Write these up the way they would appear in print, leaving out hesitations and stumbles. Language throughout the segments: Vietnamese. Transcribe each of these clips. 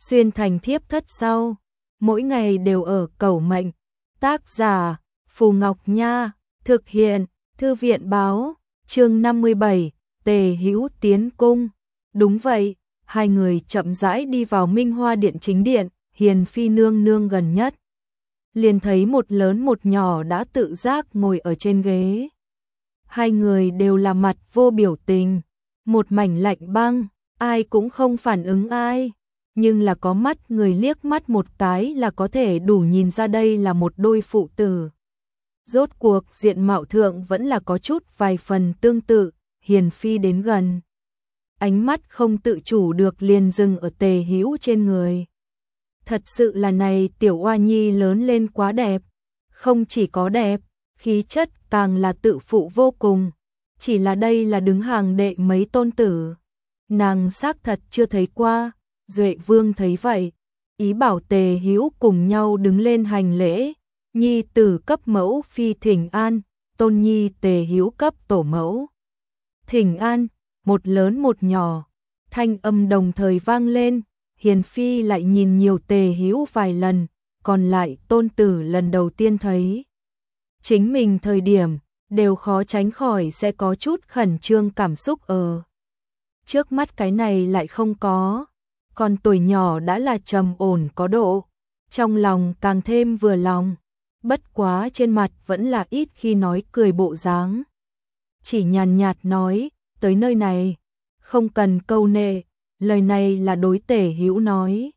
xuyên thành thiếp thất sau, mỗi ngày đều ở cầu mệnh. Tác giả Phù Ngọc Nha, thực hiện Thư viện báo, chương 57, Tề Hữu tiến cung. Đúng vậy, hai người chậm rãi đi vào Minh Hoa Điện chính điện, Hiền Phi nương nương gần nhất. Liền thấy một lớn một nhỏ đã tự giác ngồi ở trên ghế. Hai người đều là mặt vô biểu tình, một mảnh lạnh băng, ai cũng không phản ứng ai. Nhưng là có mắt người liếc mắt một cái là có thể đủ nhìn ra đây là một đôi phụ tử. Rốt cuộc diện mạo thượng vẫn là có chút vài phần tương tự. Hiền Phi đến gần, ánh mắt không tự chủ được liền dừng ở Tề Hữu trên người. Thật sự là này tiểu oa nhi lớn lên quá đẹp, không chỉ có đẹp, khí chất càng là tự phụ vô cùng. Chỉ là đây là đứng hàng đệ mấy tôn tử, nàng xác thật chưa thấy qua. Duệ Vương thấy vậy, ý bảo Tề Hữu cùng nhau đứng lên hành lễ. Nhi tử cấp mẫu phi thỉnh an, tôn nhi Tề Hữu cấp tổ mẫu thỉnh an. Một lớn một nhỏ, thanh âm đồng thời vang lên. Hiền Phi lại nhìn nhiều Tề Hữu vài lần, còn lại tôn tử lần đầu tiên thấy chính mình thời điểm, đều khó tránh khỏi sẽ có chút khẩn trương cảm xúc ở. Trước mắt cái này lại không có, còn tuổi nhỏ đã là trầm ổn có độ, trong lòng càng thêm vừa lòng, bất quá trên mặt vẫn là ít khi nói cười bộ dáng. Chỉ nhàn nhạt nói, tới nơi này, không cần câu nệ, lời này là đối Tề Hữu nói.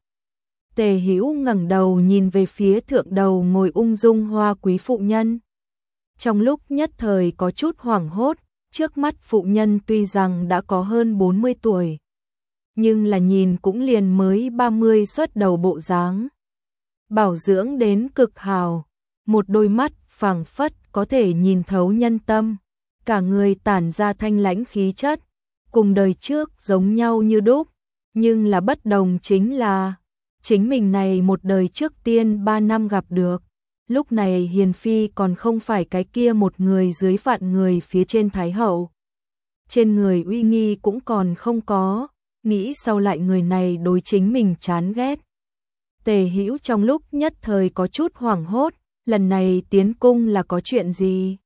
Tề Hữu ngẩng đầu nhìn về phía thượng đầu ngồi ung dung hoa quý phụ nhân. Trong lúc nhất thời có chút hoảng hốt, trước mắt phụ nhân tuy rằng đã có hơn 40 tuổi, nhưng là nhìn cũng liền mới 30 xuất đầu bộ dáng. Bảo dưỡng đến cực hào, một đôi mắt phảng phất có thể nhìn thấu nhân tâm, cả người tản ra thanh lãnh khí chất, cùng đời trước giống nhau như đúc, nhưng là bất đồng chính là chính mình này một đời trước tiên 3 năm gặp được. Lúc này Hiền Phi còn không phải cái kia một người dưới vạn người phía trên Thái Hậu. Trên người uy nghi cũng còn không có, nghĩ sau lại người này đối chính mình chán ghét. Tề Hữu trong lúc nhất thời có chút hoảng hốt, lần này tiến cung là có chuyện gì?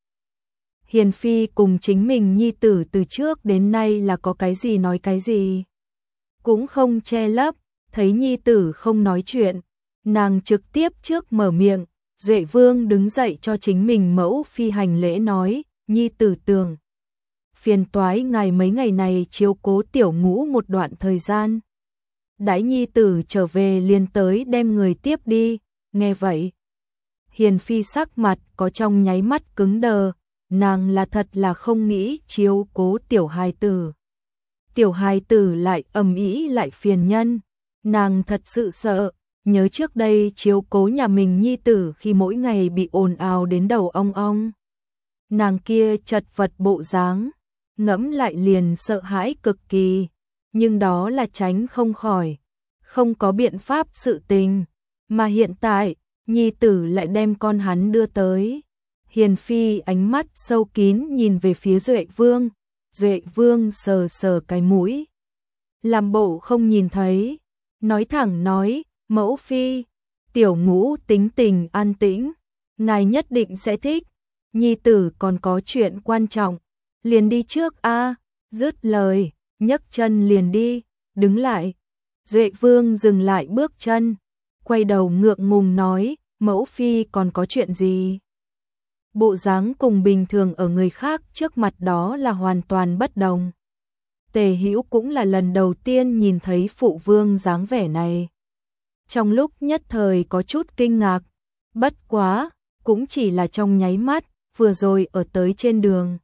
Hiền Phi cùng chính mình nhi tử từ trước đến nay là có cái gì nói cái gì, cũng không che lấp. Thấy nhi tử không nói chuyện, nàng trực tiếp trước mở miệng. Duệ Vương đứng dậy cho chính mình mẫu phi hành lễ nói, nhi tử tưởng phiền toái ngài mấy ngày này chiếu cố tiểu ngũ một đoạn thời gian. Đãi nhi tử trở về liền tới đem người tiếp đi. Nghe vậy, Hiền Phi sắc mặt có trong nháy mắt cứng đờ, nàng là thật là không nghĩ chiếu cố tiểu hài tử. Tiểu hài tử lại ầm ĩ lại phiền nhân, nàng thật sự sợ. Nhớ trước đây chiếu cố nhà mình nhi tử khi mỗi ngày bị ồn ào đến đầu ong ong. Nàng kia chật vật bộ dáng, ngẫm lại liền sợ hãi cực kỳ, nhưng đó là tránh không khỏi, không có biện pháp sự tình. Mà hiện tại, nhi tử lại đem con hắn đưa tới. Hiền Phi ánh mắt sâu kín nhìn về phía Duệ Vương. Duệ Vương sờ sờ cái mũi, làm bộ không nhìn thấy, nói thẳng nói, mẫu phi, tiểu ngũ tính tình an tĩnh, ngài nhất định sẽ thích. Nhi tử còn có chuyện quan trọng, liền đi trước a. Dứt lời, nhấc chân liền đi. Đứng lại. Duệ Vương dừng lại bước chân, quay đầu ngượng ngùng nói, mẫu phi còn có chuyện gì? Bộ dáng cùng bình thường ở người khác trước mặt đó là hoàn toàn bất đồng. Tề Hữu cũng là lần đầu tiên nhìn thấy phụ vương dáng vẻ này. Trong lúc nhất thời có chút kinh ngạc, bất quá, cũng chỉ là trong nháy mắt. Vừa rồi ở tới trên đường,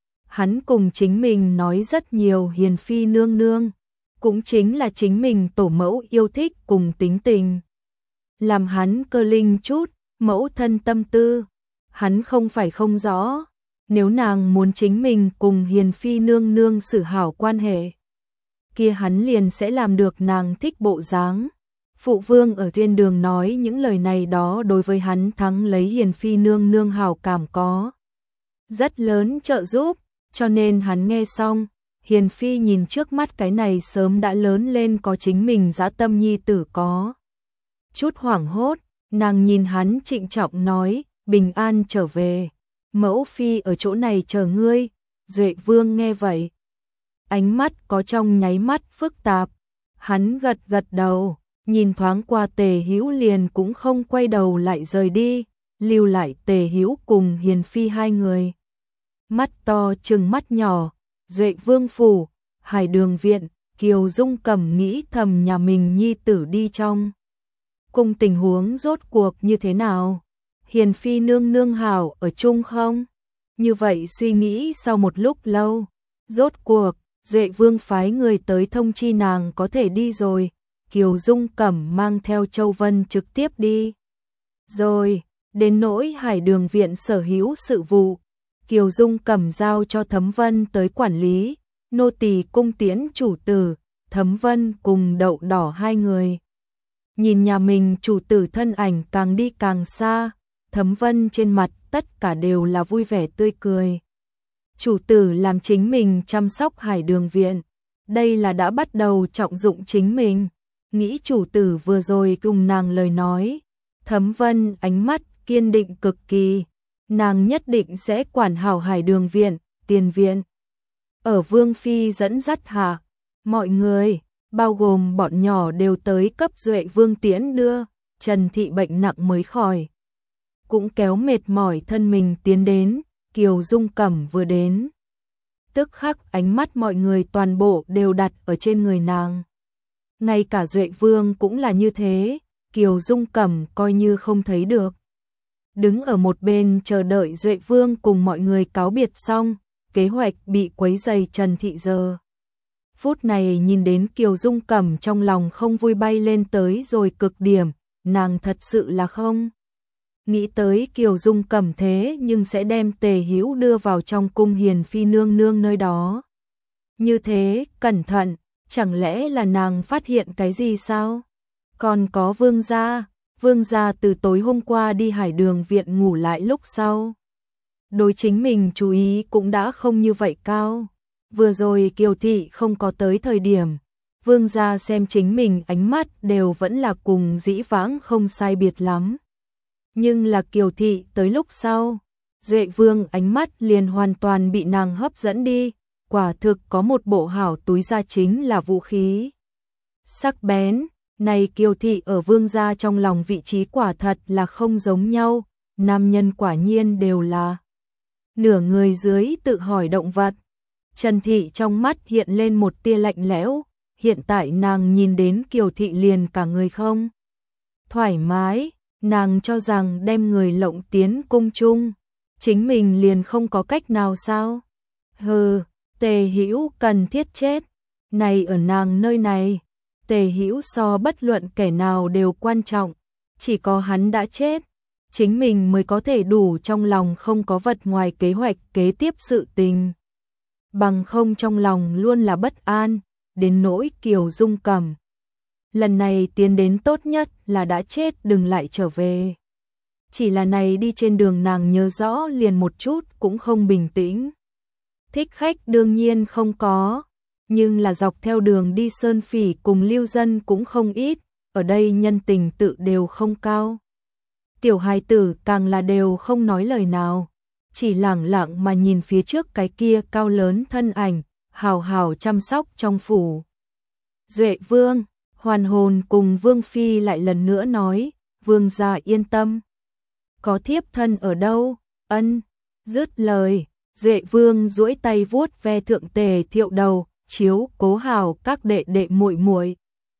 hắn cùng chính mình nói rất nhiều Hiền Phi nương nương, cũng chính là chính mình tổ mẫu yêu thích cùng tính tình. Làm hắn cơ linh chút, mẫu thân tâm tư, hắn không phải không rõ. Nếu nàng muốn chính mình cùng Hiền Phi nương nương xử hảo quan hệ, kia hắn liền sẽ làm được nàng thích bộ dáng. Phụ vương ở trên đường nói những lời này đó đối với hắn thắng lấy Hiền Phi nương nương hảo cảm có rất lớn trợ giúp, cho nên hắn nghe xong, Hiền Phi nhìn trước mắt cái này sớm đã lớn lên có chính mình dã tâm nhi tử có chút hoảng hốt, nàng nhìn hắn trịnh trọng nói, bình an trở về, mẫu phi ở chỗ này chờ ngươi. Duệ Vương nghe vậy, ánh mắt có trong nháy mắt phức tạp, hắn gật gật đầu, nhìn thoáng qua Tề Hữu liền cũng không quay đầu lại rời đi, lưu lại Tề Hữu cùng Hiền Phi hai người. Mắt to trừng mắt nhỏ, Duệ Vương phủ, Hải Đường viện, Kiều Dung Cẩm nghĩ thầm nhà mình nhi tử đi trong cùng tình huống rốt cuộc như thế nào? Hiền Phi nương nương hảo ở chung không? Như vậy suy nghĩ sau một lúc lâu, rốt cuộc, Duệ Vương phái người tới thông chi nàng có thể đi rồi, Kiều Dung Cẩm mang theo Châu Vân trực tiếp đi. Rồi, đến nỗi Hải Đường viện sở hữu sự vụ, Kiều Dung Cẩm giao cho Thấm Vân tới quản lý, nô tỳ cung tiễn chủ tử, Thấm Vân cùng Đậu Đỏ hai người. Nhìn nhà mình chủ tử thân ảnh càng đi càng xa, Thấm Vân trên mặt tất cả đều là vui vẻ tươi cười. Chủ tử làm chính mình chăm sóc Hải Đường viện, đây là đã bắt đầu trọng dụng chính mình. Nghĩ chủ tử vừa rồi cùng nàng lời nói, Thấm Vân ánh mắt kiên định cực kỳ, nàng nhất định sẽ quản hảo Hải Đường viện, tiền viện. Ở Vương Phi dẫn dắt hạ, mọi người, bao gồm bọn nhỏ đều tới cấp Duệ Vương tiễn đưa, Trần Thị bệnh nặng mới khỏi. Cũng kéo mệt mỏi thân mình tiến đến, Kiều Dung Cẩm vừa đến. Tức khắc ánh mắt mọi người toàn bộ đều đặt ở trên người nàng. Ngay cả Duệ Vương cũng là như thế, Kiều Dung Cẩm coi như không thấy được. Đứng ở một bên chờ đợi Duệ Vương cùng mọi người cáo biệt xong, kế hoạch bị quấy rầy Trần Thị giờ. Phút này nhìn đến Kiều Dung Cẩm trong lòng không vui bay lên tới rồi cực điểm, nàng thật sự là không nghĩ tới Kiều Dung Cẩm thế nhưng sẽ đem Tề Hữu đưa vào trong cung Hiền Phi nương nương nơi đó. Như thế, cẩn thận, chẳng lẽ là nàng phát hiện cái gì sao? Còn có Vương gia từ tối hôm qua đi Hải Đường viện ngủ lại lúc sau. Đối chính mình chú ý cũng đã không như vậy cao. Vừa rồi Kiều Thị không có tới thời điểm, Vương gia xem chính mình ánh mắt đều vẫn là cùng dĩ vãng không sai biệt lắm. Nhưng là Kiều Thị tới lúc sau, Duệ Vương ánh mắt liền hoàn toàn bị nàng hấp dẫn đi, quả thực có một bộ hảo túi da chính là vũ khí. Sắc bén, này Kiều Thị ở Vương gia trong lòng vị trí quả thật là không giống nhau, nam nhân quả nhiên đều là nửa người dưới tự hỏi động vật. Trần Thị trong mắt hiện lên một tia lạnh lẽo, hiện tại nàng nhìn đến Kiều Thị liền cả người không thoải mái, nàng cho rằng đem người lộng tiến cung chung, chính mình liền không có cách nào sao? Hừ, Tề Hữu cần thiết chết, này ở nàng nơi này, Tề Hữu so bất luận kẻ nào đều quan trọng, chỉ có hắn đã chết, chính mình mới có thể đủ trong lòng không có vật ngoài kế hoạch kế tiếp sự tình. Bằng không trong lòng luôn là bất an, đến nỗi Kiều Dung Cẩm. Lần này tiến đến tốt nhất là đã chết đừng lại trở về. Chỉ là này đi trên đường nàng nhớ rõ liền một chút cũng không bình tĩnh. Thích khách đương nhiên không có, nhưng là dọc theo đường đi Sơn Phỉ cùng lưu dân cũng không ít, ở đây nhân tình tự đều không cao. Tiểu hài tử càng là đều không nói lời nào, chỉ lẳng lặng mà nhìn phía trước cái kia cao lớn thân ảnh, hào hào chăm sóc trong phủ. Duệ Vương, Hoàn Hồn cùng Vương Phi lại lần nữa nói, Vương gia yên tâm. Có thiếp thân ở đâu? Ân, dứt lời, Duệ Vương duỗi tay vuốt ve thượng Tề Thiệu đầu, chiếu cố hảo các đệ đệ muội muội.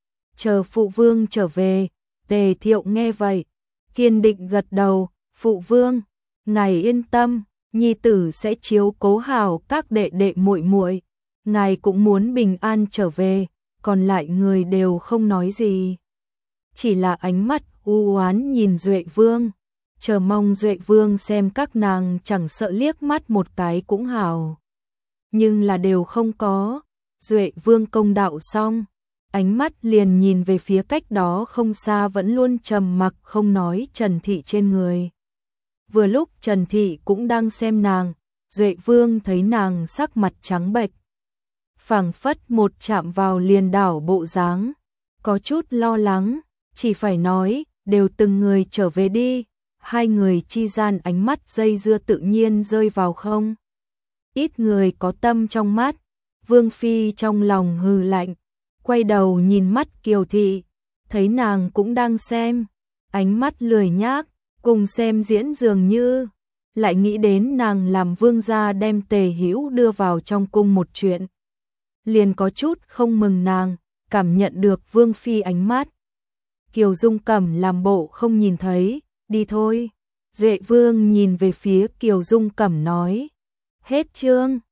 Chờ phụ vương trở về, Tề Thiệu nghe vậy, kiên định gật đầu, phụ vương, ngài yên tâm, nhi tử sẽ chiếu cố hảo các đệ đệ muội muội, ngài cũng muốn bình an trở về, còn lại người đều không nói gì. Chỉ là ánh mắt u oán nhìn Duệ Vương, chờ mong Duệ Vương xem các nàng chẳng sợ liếc mắt một cái cũng hảo. Nhưng là đều không có, Duệ Vương công đạo xong, ánh mắt liền nhìn về phía cách đó không xa vẫn luôn trầm mặc không nói Trần Thị trên người. Vừa lúc Trần Thị cũng đang xem nàng, Duệ Vương thấy nàng sắc mặt trắng bệch, phảng phất một chạm vào liền đảo bộ dáng, có chút lo lắng, chỉ phải nói, đều từng người trở về đi. Hai người chi gian ánh mắt dây dưa tự nhiên rơi vào không. Ít người có tâm trong mắt, Vương Phi trong lòng hừ lạnh, quay đầu nhìn mắt Kiều Thị, thấy nàng cũng đang xem, ánh mắt lười nhác, cùng xem diễn dường như, lại nghĩ đến nàng làm vương gia đem Tề Hữu đưa vào trong cung một chuyện. Liền có chút không mừng nàng, cảm nhận được Vương Phi ánh mắt. Kiều Dung Cẩm làm bộ không nhìn thấy, đi thôi. Duệ Vương nhìn về phía Kiều Dung Cẩm nói, hết chương.